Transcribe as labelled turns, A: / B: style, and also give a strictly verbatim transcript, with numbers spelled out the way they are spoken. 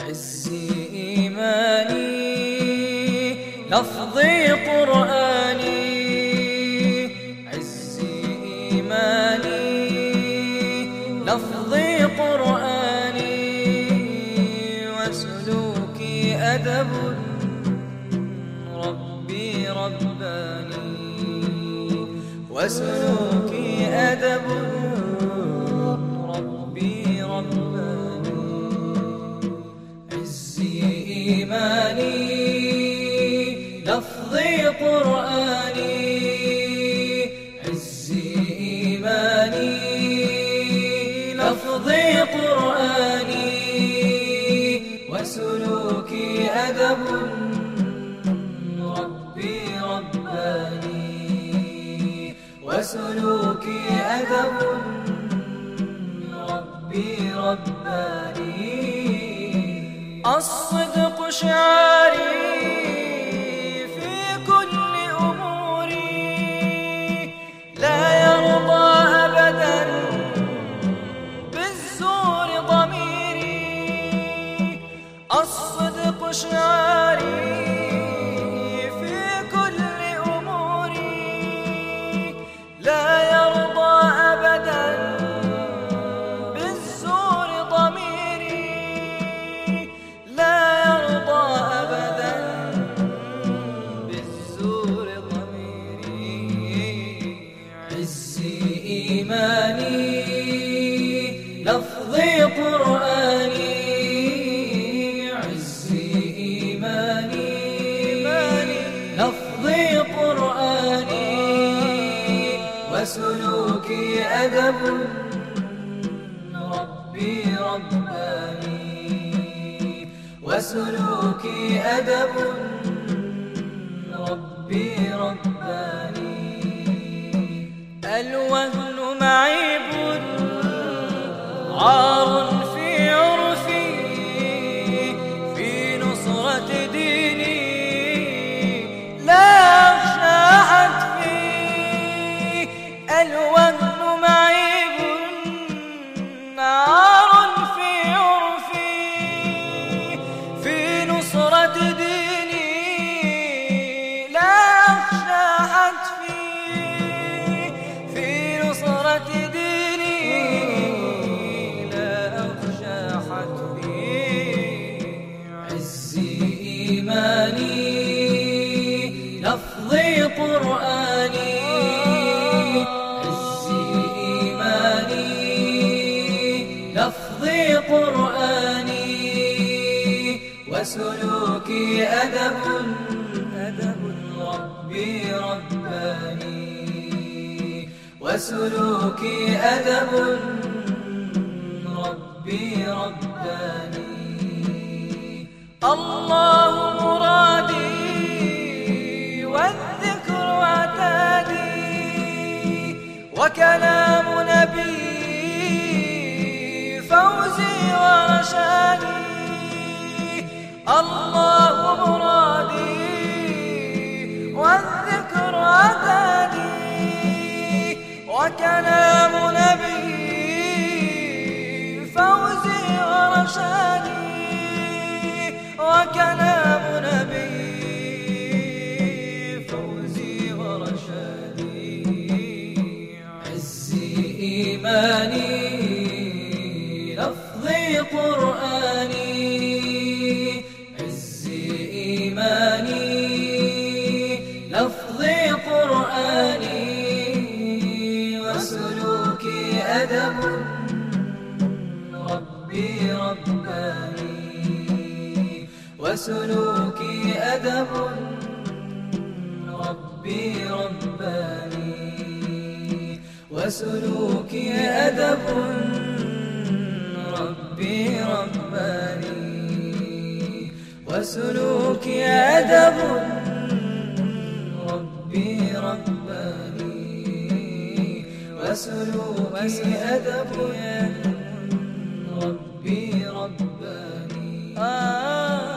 A: عزي إيماني لفظي قرآني، عزي إيماني لفظي قرآني، وسلوكي أدب ربي رباني، وسلوكي أدب ربي رباني. عزي إيماني لفظي قرآني، عزي إيماني لفظي قرآني، وسلوكي أدب ربي رباني، وسلوكي أدب ربي رباني. الصدق شعاري في كل أموري، لا يرضى أبدا بالزور ضميري. الصدق شعاري في كل أموري، لا يرضى أبدا بالزور ضميري، لا يرضى أبدا بالزور ضميري. عزي إيماني لفظي قرآني، عزي إيماني لفظي قرآني، وسلوكي أدب ربي رباني، وسلوكي أدب ربي رباني. الوهن معيب عار في عرفي، في نصرة ديني لا أخشى حتفي. الوهن معيب عار في عرفي، في نصرة ديني لا أخشى حتفي، في نصرة ديني لا أخشى حتفي. عزي إيماني لفظي قرآني، عزي إيماني لفظي قرآني، وسلوكي أدب أدب ربي رباني، وسلوكي أدب ربي رباني. الله مرادي والذكر عتادي، وكلام نبي فوزي ورشادي. الله مرادي والذكر عتادي، وكلام نبي فوزي ورشادي، وكلام نبي فوزي ورشادي. عزي إيماني لفظي قرآني، عزي إيماني لفظي قرآني، وسلوكي أدب ربي رباني، وسلوكي أدب ربي رباني، وسلوكي أدب ربي رباني، وسلوكي أدب ربي رباني، وسلوكي أدب ربي رباني. آه